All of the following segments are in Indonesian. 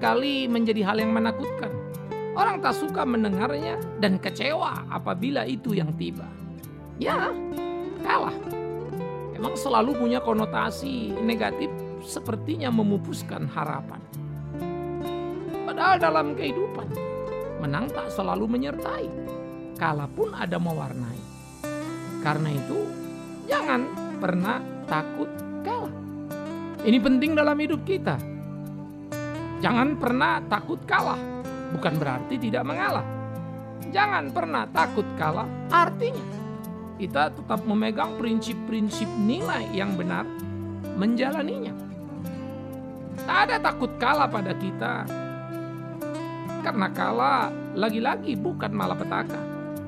seringkali menjadi hal yang menakutkan. Orang tak suka mendengarnya dan kecewa apabila itu yang tiba. Ya, kalah. Emang selalu punya konotasi negatif, sepertinya memupuskan harapan. Padahal dalam kehidupan, menang tak selalu menyertai, kalah pun ada mewarnai. Karena itu, jangan pernah takut kalah. Ini penting dalam hidup kita. Jangan pernah takut kalah, bukan berarti tidak mengalah. Jangan pernah takut kalah, artinya kita tetap memegang prinsip-prinsip nilai yang benar, menjalaninya. Tak ada takut kalah pada kita, karena kalah lagi-lagi bukan malapetaka.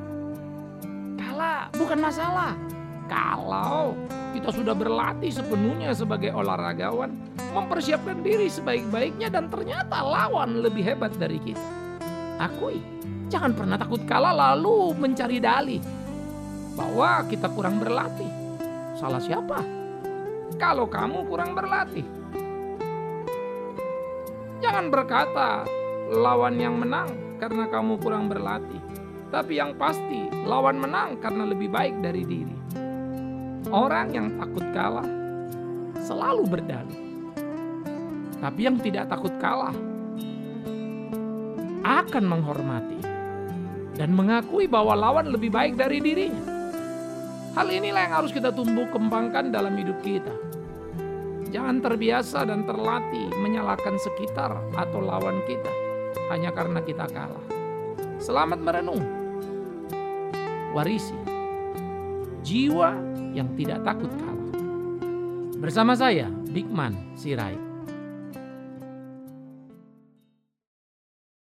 Kalah bukan masalah. Kalau kita sudah berlatih sepenuhnya sebagai olahragawan, mempersiapkan diri sebaik-baiknya dan ternyata lawan lebih hebat dari kita. Akui, jangan pernah takut kalah lalu mencari dalih bahwa kita kurang berlatih. Salah siapa? Kalau kamu kurang berlatih. Jangan berkata lawan yang menang karena kamu kurang berlatih. Tapi yang pasti lawan menang karena lebih baik dari diri. Orang yang takut kalah selalu berdalih. Tapi yang tidak takut kalah akan menghormati dan mengakui bahwa lawan lebih baik dari dirinya. Hal inilah yang harus kita tumbuh kembangkan dalam hidup kita. Jangan terbiasa dan terlatih menyalahkan sekitar atau lawan kita hanya karena kita kalah. Selamat merenung. Warisi jiwa yang tidak takut kalah. Bersama saya, Bigman Sirait.